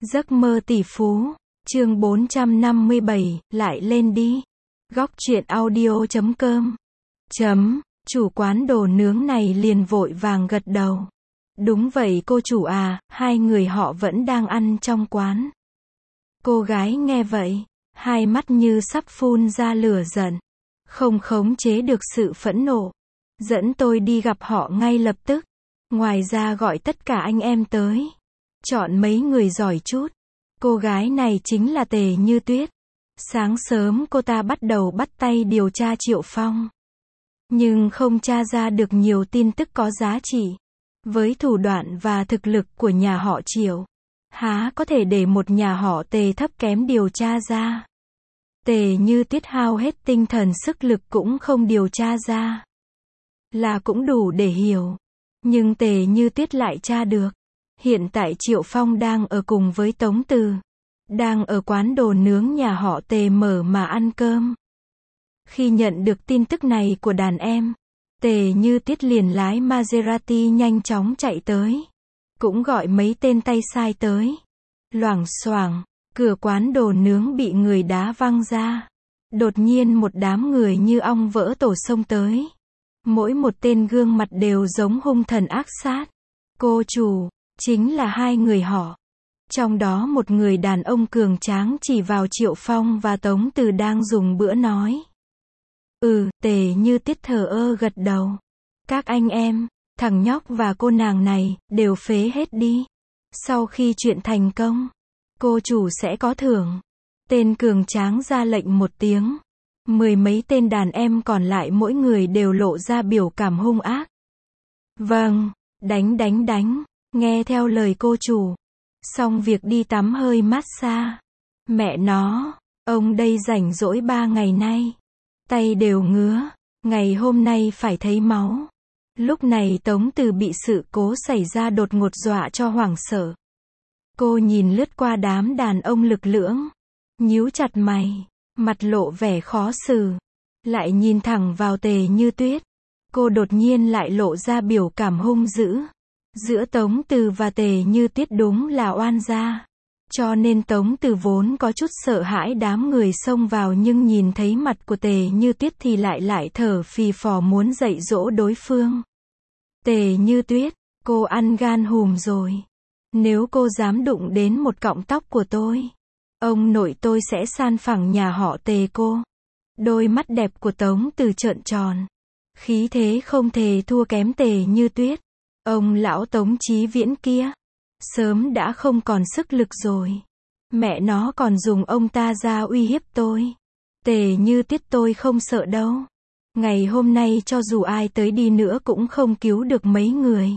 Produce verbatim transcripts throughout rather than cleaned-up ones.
Giấc mơ tỷ phú, chương bốn trăm năm mươi bảy, lại lên đi. Góc truyện audio chấm com. Chấm, chủ quán đồ nướng này liền vội vàng gật đầu. Đúng vậy cô chủ à, hai người họ vẫn đang ăn trong quán. Cô gái nghe vậy, hai mắt như sắp phun ra lửa giận. Không khống chế được sự phẫn nộ. Dẫn tôi đi gặp họ ngay lập tức. Ngoài ra gọi tất cả anh em tới. Chọn mấy người giỏi chút. Cô gái này chính là Tề Như Tuyết. Sáng sớm cô ta bắt đầu bắt tay điều tra Triệu Phong. Nhưng không tra ra được nhiều tin tức có giá trị. Với thủ đoạn và thực lực của nhà họ Triệu, há có thể để một nhà họ Tề thấp kém điều tra ra. Tề Như Tuyết hao hết tinh thần sức lực cũng không điều tra ra. Là cũng đủ để hiểu. Nhưng Tề Như Tuyết lại tra được. Hiện tại Triệu Phong đang ở cùng với Tống Từ. Đang ở quán đồ nướng nhà họ Tề mở mà ăn cơm. Khi nhận được tin tức này của đàn em, Tề Như Tuyết liền lái Maserati nhanh chóng chạy tới. Cũng gọi mấy tên tay sai tới. Loảng xoảng, cửa quán đồ nướng bị người đá văng ra. Đột nhiên một đám người như ong vỡ tổ xông tới. Mỗi một tên gương mặt đều giống hung thần ác sát. Cô chủ, chính là hai người họ. Trong đó một người đàn ông cường tráng chỉ vào Triệu Phong và Tống Từ đang dùng bữa nói. Ừ, Tề Như Tuyết thờ ơ gật đầu. Các anh em, thằng nhóc và cô nàng này, đều phế hết đi. Sau khi chuyện thành công, cô chủ sẽ có thưởng. Tên cường tráng ra lệnh một tiếng. Mười mấy tên đàn em còn lại mỗi người đều lộ ra biểu cảm hung ác. Vâng, đánh đánh đánh, nghe theo lời cô chủ. Xong việc đi tắm hơi massage. Mẹ nó, ông đây rảnh rỗi ba ngày nay. Tay đều ngứa, ngày hôm nay phải thấy máu. Lúc này Tống Từ bị sự cố xảy ra đột ngột dọa cho hoảng sợ. Cô nhìn lướt qua đám đàn ông lực lưỡng. Nhíu chặt mày, mặt lộ vẻ khó xử. Lại nhìn thẳng vào Tề Như Tuyết. Cô đột nhiên lại lộ ra biểu cảm hung dữ. Giữa Tống Từ và Tề Như Tuyết đúng là oan gia. Cho nên Tống Từ vốn có chút sợ hãi đám người xông vào nhưng nhìn thấy mặt của Tề Như Tuyết thì lại lại thở phì phò muốn dạy dỗ đối phương. Tề Như Tuyết, cô ăn gan hùm rồi. Nếu cô dám đụng đến một cọng tóc của tôi, ông nội tôi sẽ san phẳng nhà họ Tề cô. Đôi mắt đẹp của Tống Từ trợn tròn. Khí thế không thể thua kém Tề Như Tuyết. Ông lão Tống Chí Viễn kia, sớm đã không còn sức lực rồi. Mẹ nó còn dùng ông ta ra uy hiếp tôi. Tề Như Tuyết tôi không sợ đâu. Ngày hôm nay cho dù ai tới đi nữa cũng không cứu được mấy người.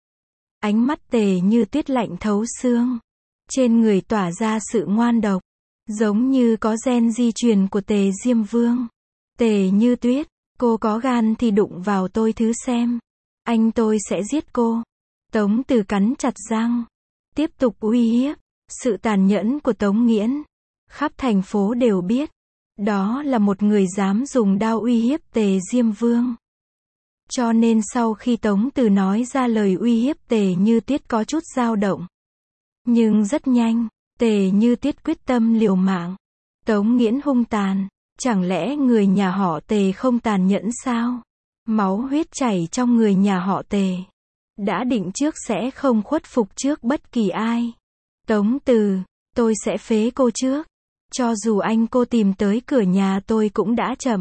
Ánh mắt Tề Như Tuyết lạnh thấu xương. Trên người tỏa ra sự ngoan độc. Giống như có gen di truyền của Tề Diêm Vương. Tề Như Tuyết, cô có gan thì đụng vào tôi thứ xem. Anh tôi sẽ giết cô. Tống Từ cắn chặt răng. Tiếp tục uy hiếp. Sự tàn nhẫn của Tống Nghiễn. Khắp thành phố đều biết. Đó là một người dám dùng đao uy hiếp Tề Diêm Vương. Cho nên sau khi Tống Từ nói ra lời uy hiếp Tề Như Tuyết có chút dao động. Nhưng rất nhanh, Tề Như Tuyết quyết tâm liều mạng. Tống Nghiễn hung tàn. Chẳng lẽ người nhà họ Tề không tàn nhẫn sao? Máu huyết chảy trong người nhà họ Tề. Đã định trước sẽ không khuất phục trước bất kỳ ai. Tống Từ, tôi sẽ phế cô trước. Cho dù anh cô tìm tới cửa nhà tôi cũng đã chậm.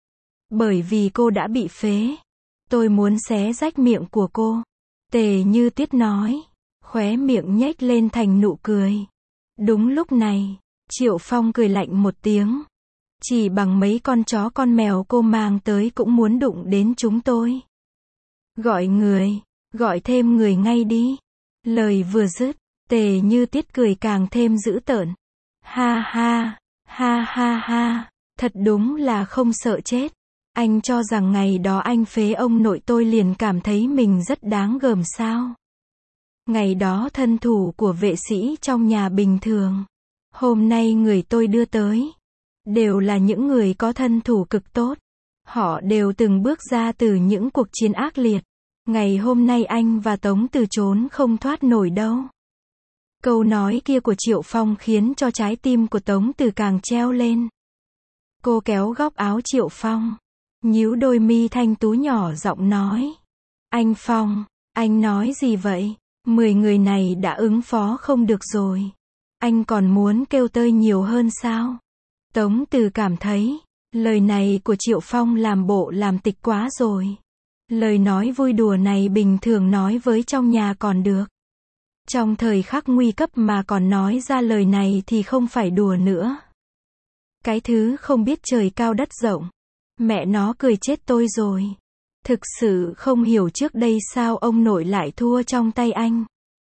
Bởi vì cô đã bị phế. Tôi muốn xé rách miệng của cô. Tề Như Tuyết nói. Khóe miệng nhếch lên thành nụ cười. Đúng lúc này, Triệu Phong cười lạnh một tiếng. Chỉ bằng mấy con chó con mèo cô mang tới cũng muốn đụng đến chúng tôi. Gọi người, gọi thêm người ngay đi. Lời vừa dứt, Tề Như Tuyết cười càng thêm dữ tợn. Ha ha, ha ha ha, thật đúng là không sợ chết. Anh cho rằng ngày đó anh phế ông nội tôi liền cảm thấy mình rất đáng gờm sao? Ngày đó thân thủ của vệ sĩ trong nhà bình thường. Hôm nay người tôi đưa tới. Đều là những người có thân thủ cực tốt. Họ đều từng bước ra từ những cuộc chiến ác liệt. Ngày hôm nay anh và Tống Từ trốn không thoát nổi đâu. Câu nói kia của Triệu Phong khiến cho trái tim của Tống Từ càng treo lên. Cô kéo góc áo Triệu Phong, nhíu đôi mi thanh tú nhỏ giọng nói. Anh Phong, anh nói gì vậy? Mười người này đã ứng phó không được rồi. Anh còn muốn kêu tơi nhiều hơn sao? Tống Từ cảm thấy, lời này của Triệu Phong làm bộ làm tịch quá rồi. Lời nói vui đùa này bình thường nói với trong nhà còn được. Trong thời khắc nguy cấp mà còn nói ra lời này thì không phải đùa nữa. Cái thứ không biết trời cao đất rộng. Mẹ nó cười chết tôi rồi. Thực sự không hiểu trước đây sao ông nội lại thua trong tay anh.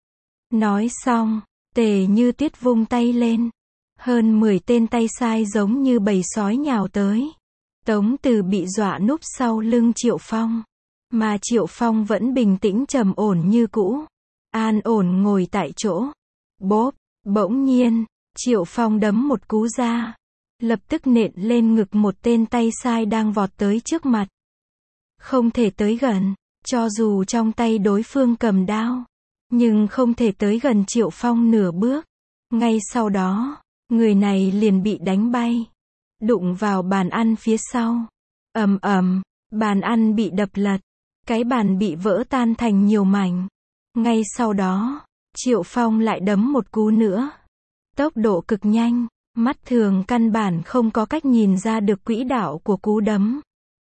Nói xong, Tề Như Tuyết vung tay lên. Hơn mười tên tay sai giống như bầy sói nhào tới. Tống Từ bị dọa núp sau lưng Triệu Phong. Mà Triệu Phong vẫn bình tĩnh trầm ổn như cũ. An ổn ngồi tại chỗ. Bốp, bỗng nhiên, Triệu Phong đấm một cú ra. Lập tức nện lên ngực một tên tay sai đang vọt tới trước mặt. Không thể tới gần, cho dù trong tay đối phương cầm đao. Nhưng không thể tới gần Triệu Phong nửa bước. Ngay sau đó, người này liền bị đánh bay. Đụng vào bàn ăn phía sau. Ầm ầm, bàn ăn bị đập lật. Cái bàn bị vỡ tan thành nhiều mảnh. Ngay sau đó, Triệu Phong lại đấm một cú nữa. Tốc độ cực nhanh, mắt thường căn bản không có cách nhìn ra được quỹ đạo của cú đấm.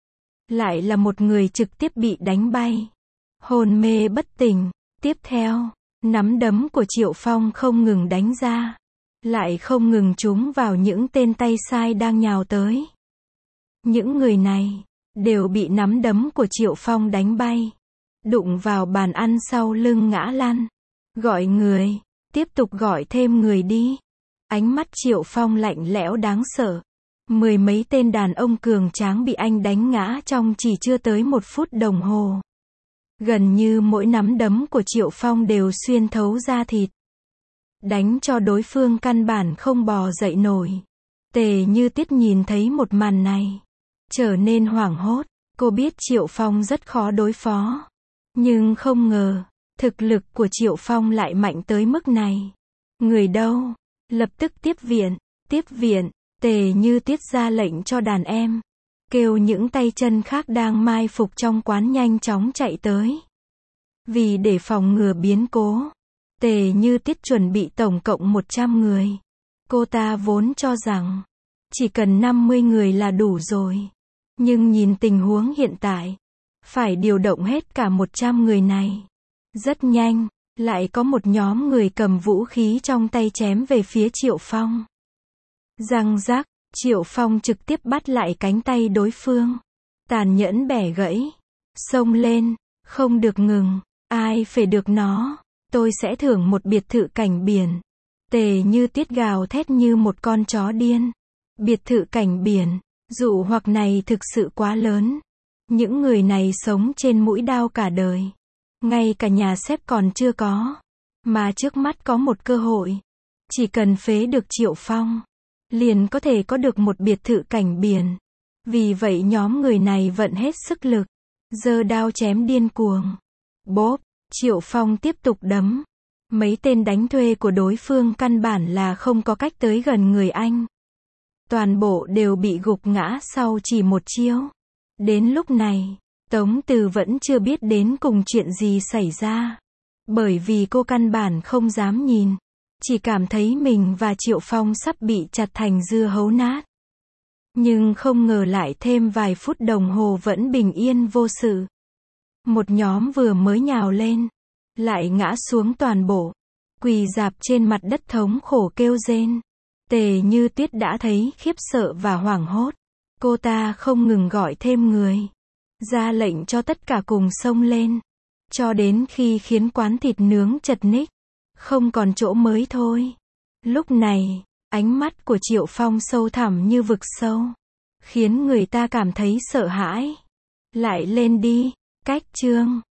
Lại là một người trực tiếp bị đánh bay. Hôn mê bất tỉnh. Tiếp theo, nắm đấm của Triệu Phong không ngừng đánh ra. Lại không ngừng trúng vào những tên tay sai đang nhào tới. Những người này đều bị nắm đấm của Triệu Phong đánh bay. Đụng vào bàn ăn sau lưng ngã lăn. Gọi người, tiếp tục gọi thêm người đi. Ánh mắt Triệu Phong lạnh lẽo đáng sợ. Mười mấy tên đàn ông cường tráng bị anh đánh ngã trong chỉ chưa tới một phút đồng hồ. Gần như mỗi nắm đấm của Triệu Phong đều xuyên thấu da thịt. Đánh cho đối phương căn bản không bò dậy nổi. Tề Như Tuyết nhìn thấy một màn này. Trở nên hoảng hốt. Cô biết Triệu Phong rất khó đối phó. Nhưng không ngờ, thực lực của Triệu Phong lại mạnh tới mức này. Người đâu? Lập tức tiếp viện. Tiếp viện. Tề Như Tuyết ra lệnh cho đàn em. Kêu những tay chân khác đang mai phục trong quán nhanh chóng chạy tới. Vì để phòng ngừa biến cố, Tề Như Tuyết chuẩn bị tổng cộng một trăm người. Cô ta vốn cho rằng, chỉ cần năm mươi người là đủ rồi. Nhưng nhìn tình huống hiện tại, phải điều động hết cả một trăm người này. Rất nhanh, lại có một nhóm người cầm vũ khí trong tay chém về phía Triệu Phong. Răng rắc, Triệu Phong trực tiếp bắt lại cánh tay đối phương. Tàn nhẫn bẻ gãy. Xông lên, không được ngừng. Ai phê được nó, tôi sẽ thưởng một biệt thự cảnh biển. Tề Như Tuyết gào thét như một con chó điên. Biệt thự cảnh biển, dụ hoặc này thực sự quá lớn. Những người này sống trên mũi đao cả đời. Ngay cả nhà xếp còn chưa có. Mà trước mắt có một cơ hội. Chỉ cần phế được Triệu Phong, liền có thể có được một biệt thự cảnh biển. Vì vậy nhóm người này vận hết sức lực. Giơ đao chém điên cuồng. Bốp, Triệu Phong tiếp tục đấm. Mấy tên đánh thuê của đối phương căn bản là không có cách tới gần người anh. Toàn bộ đều bị gục ngã sau chỉ một chiêu. Đến lúc này, Tống Từ vẫn chưa biết đến cùng chuyện gì xảy ra. Bởi vì cô căn bản không dám nhìn. Chỉ cảm thấy mình và Triệu Phong sắp bị chặt thành dưa hấu nát. Nhưng không ngờ lại thêm vài phút đồng hồ vẫn bình yên vô sự. Một nhóm vừa mới nhào lên, lại ngã xuống toàn bộ. Quỳ rạp trên mặt đất thống khổ kêu rên. Tề Như Tuyết đã thấy khiếp sợ và hoảng hốt. Cô ta không ngừng gọi thêm người. Ra lệnh cho tất cả cùng xông lên. Cho đến khi khiến quán thịt nướng chật ních. Không còn chỗ mới thôi. Lúc này, ánh mắt của Triệu Phong sâu thẳm như vực sâu. Khiến người ta cảm thấy sợ hãi. Lại lên đi. Cách chương